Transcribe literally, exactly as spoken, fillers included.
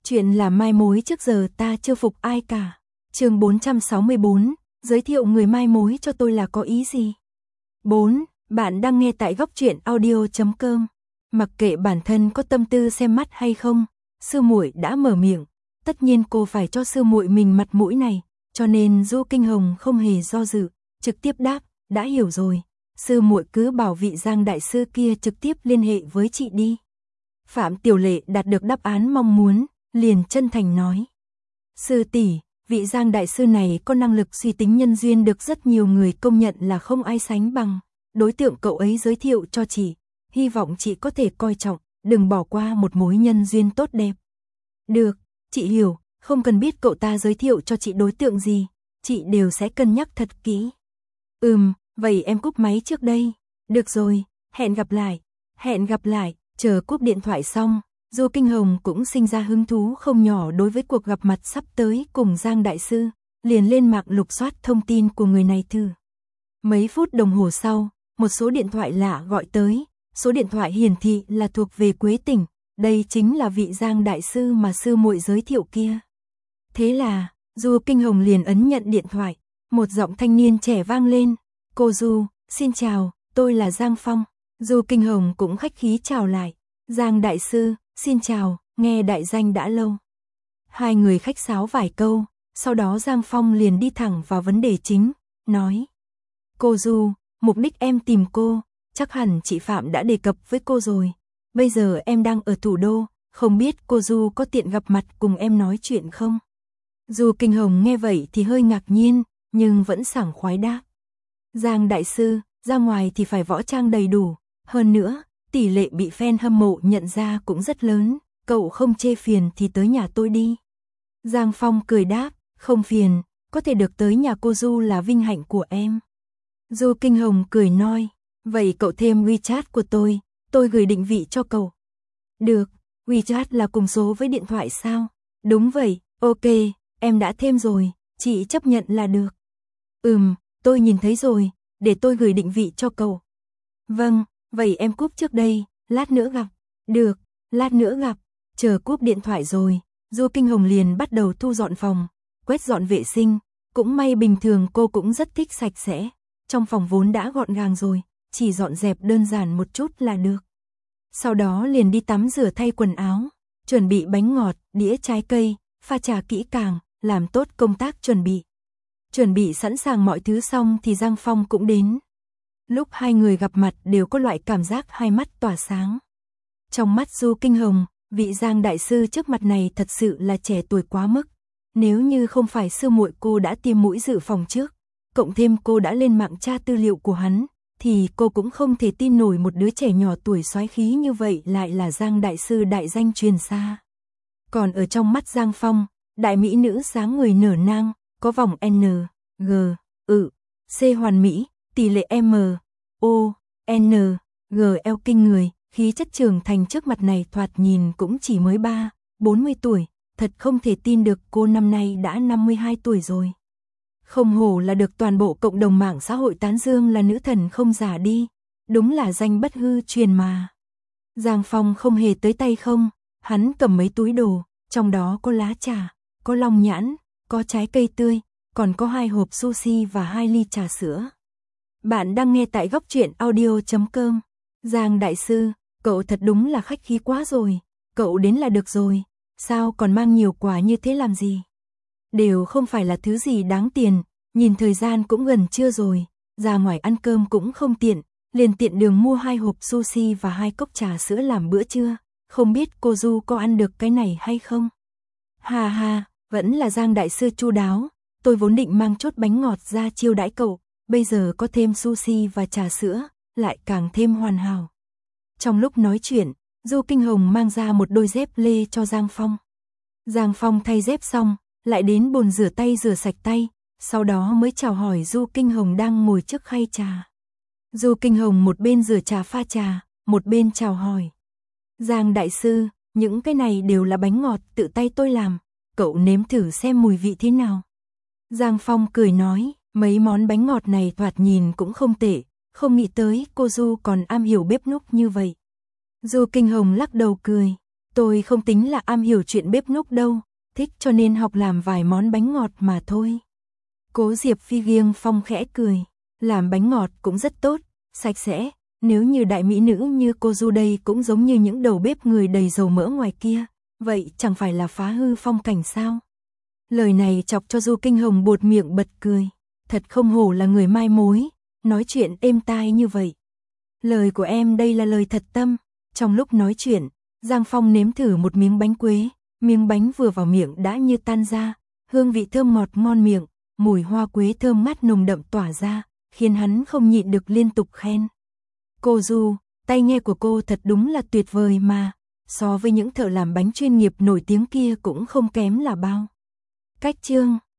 Chuyện là mai mối trước giờ ta chưa phục ai cả. Chương bốn trăm sáu mươi bốn, giới thiệu người mai mối cho tôi là có ý gì? bốn. Bạn đang nghe tại góc truyện audio chấm com. Mặc kệ bản thân có tâm tư xem mắt hay không, sư muội đã mở miệng, tất nhiên cô phải cho sư muội mình mặt mũi này, cho nên Du Kinh Hồng không hề do dự, trực tiếp đáp, đã hiểu rồi, sư muội cứ bảo vị Giang đại sư kia trực tiếp liên hệ với chị đi. Phạm Tiểu Lệ đạt được đáp án mong muốn, liền chân thành nói. Sư tỷ, vị Giang đại sư này có năng lực suy tính nhân duyên được rất nhiều người công nhận là không ai sánh bằng. Đối tượng cậu ấy giới thiệu cho chị, hy vọng chị có thể coi trọng, đừng bỏ qua một mối nhân duyên tốt đẹp. Được, chị hiểu, không cần biết cậu ta giới thiệu cho chị đối tượng gì, chị đều sẽ cân nhắc thật kỹ. Ừm, vậy em cúp máy trước đây. Được rồi, hẹn gặp lại, hẹn gặp lại, chờ cúp điện thoại xong. Du Kinh Hồng cũng sinh ra hứng thú không nhỏ đối với cuộc gặp mặt sắp tới cùng Giang đại sư, liền lên mạng lục soát thông tin của người này thử. Mấy phút đồng hồ sau, một số điện thoại lạ gọi tới, số điện thoại hiển thị là thuộc về Quế Tỉnh, đây chính là vị Giang đại sư mà sư muội giới thiệu kia. Thế là, Du Kinh Hồng liền ấn nhận điện thoại, một giọng thanh niên trẻ vang lên, cô Du, xin chào, tôi là Giang Phong. Du Kinh Hồng cũng khách khí chào lại, Giang đại sư, xin chào, nghe đại danh đã lâu. Hai người khách sáo vài câu, sau đó Giang Phong liền đi thẳng vào vấn đề chính, nói. Cô Du, mục đích em tìm cô, chắc hẳn chị Phạm đã đề cập với cô rồi. Bây giờ em đang ở thủ đô, không biết cô Du có tiện gặp mặt cùng em nói chuyện không? Du Kinh Hồng nghe vậy thì hơi ngạc nhiên, nhưng vẫn sảng khoái đáp. Giang đại sư, ra ngoài thì phải võ trang đầy đủ, hơn nữa, tỷ lệ bị fan hâm mộ nhận ra cũng rất lớn, cậu không chê phiền thì tới nhà tôi đi. Giang Phong cười đáp, không phiền, có thể được tới nhà cô Du là vinh hạnh của em. Du Kinh Hồng cười nói, vậy cậu thêm WeChat của tôi, tôi gửi định vị cho cậu. Được, WeChat là cùng số với điện thoại sao? Đúng vậy, ok, em đã thêm rồi, chị chấp nhận là được. Ừm, tôi nhìn thấy rồi, để tôi gửi định vị cho cậu. Vâng, vậy em cúp trước đây, lát nữa gặp. Được, lát nữa gặp, chờ cúp điện thoại rồi, Du Kinh Hồng liền bắt đầu thu dọn phòng, quét dọn vệ sinh, cũng may bình thường cô cũng rất thích sạch sẽ. Trong phòng vốn đã gọn gàng rồi, chỉ dọn dẹp đơn giản một chút là được. Sau đó liền đi tắm rửa thay quần áo, chuẩn bị bánh ngọt, đĩa trái cây, pha trà kỹ càng, làm tốt công tác chuẩn bị. Chuẩn bị sẵn sàng mọi thứ xong thì Giang Phong cũng đến. Lúc hai người gặp mặt đều có loại cảm giác hai mắt tỏa sáng. Trong mắt Du Kinh Hồng, vị Giang đại sư trước mặt này thật sự là trẻ tuổi quá mức. Nếu như không phải sư muội cô đã tiêm mũi dự phòng trước, cộng thêm cô đã lên mạng tra tư liệu của hắn, thì cô cũng không thể tin nổi một đứa trẻ nhỏ tuổi soái khí như vậy lại là Giang đại sư đại danh truyền xa. Còn ở trong mắt Giang Phong, đại mỹ nữ dáng người nở nang, có vòng N, G, ự, C hoàn mỹ, tỷ lệ M, O, N, G eo kinh người, khí chất trưởng thành trước mặt này thoạt nhìn cũng chỉ mới ba, bốn mươi tuổi, thật không thể tin được cô năm nay đã năm mươi hai tuổi rồi. Không hổ là được toàn bộ cộng đồng mạng xã hội tán dương là nữ thần không giả đi, đúng là danh bất hư truyền mà. Giang Phong không hề tới tay không, hắn cầm mấy túi đồ, trong đó có lá trà, có long nhãn, có trái cây tươi, còn có hai hộp sushi và hai ly trà sữa. Bạn đang nghe tại góc truyện audio chấm com. Giang đại sư, cậu thật đúng là khách khí quá rồi, cậu đến là được rồi, sao còn mang nhiều quà như thế làm gì? Đều không phải là thứ gì đáng tiền, nhìn thời gian cũng gần trưa rồi, ra ngoài ăn cơm cũng không tiện, liền tiện đường mua hai hộp sushi và hai cốc trà sữa làm bữa trưa, không biết cô Du có ăn được cái này hay không? Hà hà, vẫn là Giang đại sư chu đáo, tôi vốn định mang chốt bánh ngọt ra chiêu đãi cậu, bây giờ có thêm sushi và trà sữa, lại càng thêm hoàn hảo. Trong lúc nói chuyện, Du Kinh Hồng mang ra một đôi dép lê cho Giang Phong. Giang Phong thay dép xong, lại đến bồn rửa tay rửa sạch tay, sau đó mới chào hỏi Du Kinh Hồng đang ngồi trước khay trà. Du Kinh Hồng một bên rửa trà pha trà, một bên chào hỏi. Giang đại sư, những cái này đều là bánh ngọt tự tay tôi làm, cậu nếm thử xem mùi vị thế nào. Giang Phong cười nói, mấy món bánh ngọt này thoạt nhìn cũng không tệ, không nghĩ tới cô Du còn am hiểu bếp núc như vậy. Du Kinh Hồng lắc đầu cười, Tôi không tính là am hiểu chuyện bếp núc đâu, thích cho nên học làm vài món bánh ngọt mà thôi. Cố Diệp Phi Ghiêng Phong khẽ cười, làm bánh ngọt cũng rất tốt, sạch sẽ, nếu như đại mỹ nữ như cô Du đây cũng giống như những đầu bếp người đầy dầu mỡ ngoài kia, vậy chẳng phải là phá hư phong cảnh sao? Lời này chọc cho Du Kinh Hồng buột miệng bật cười, thật không hổ là người mai mối, nói chuyện êm tai như vậy. Lời của em đây là lời thật tâm. Trong lúc nói chuyện, Giang Phong nếm thử một miếng bánh quế, miếng bánh vừa vào miệng đã như tan ra, hương vị thơm ngọt ngon miệng, mùi hoa quế thơm ngát nồng đậm tỏa ra, khiến hắn không nhịn được liên tục khen. Cô Du, tay nghề của cô thật đúng là tuyệt vời mà, so với những thợ làm bánh chuyên nghiệp nổi tiếng kia cũng không kém là bao. Cách chương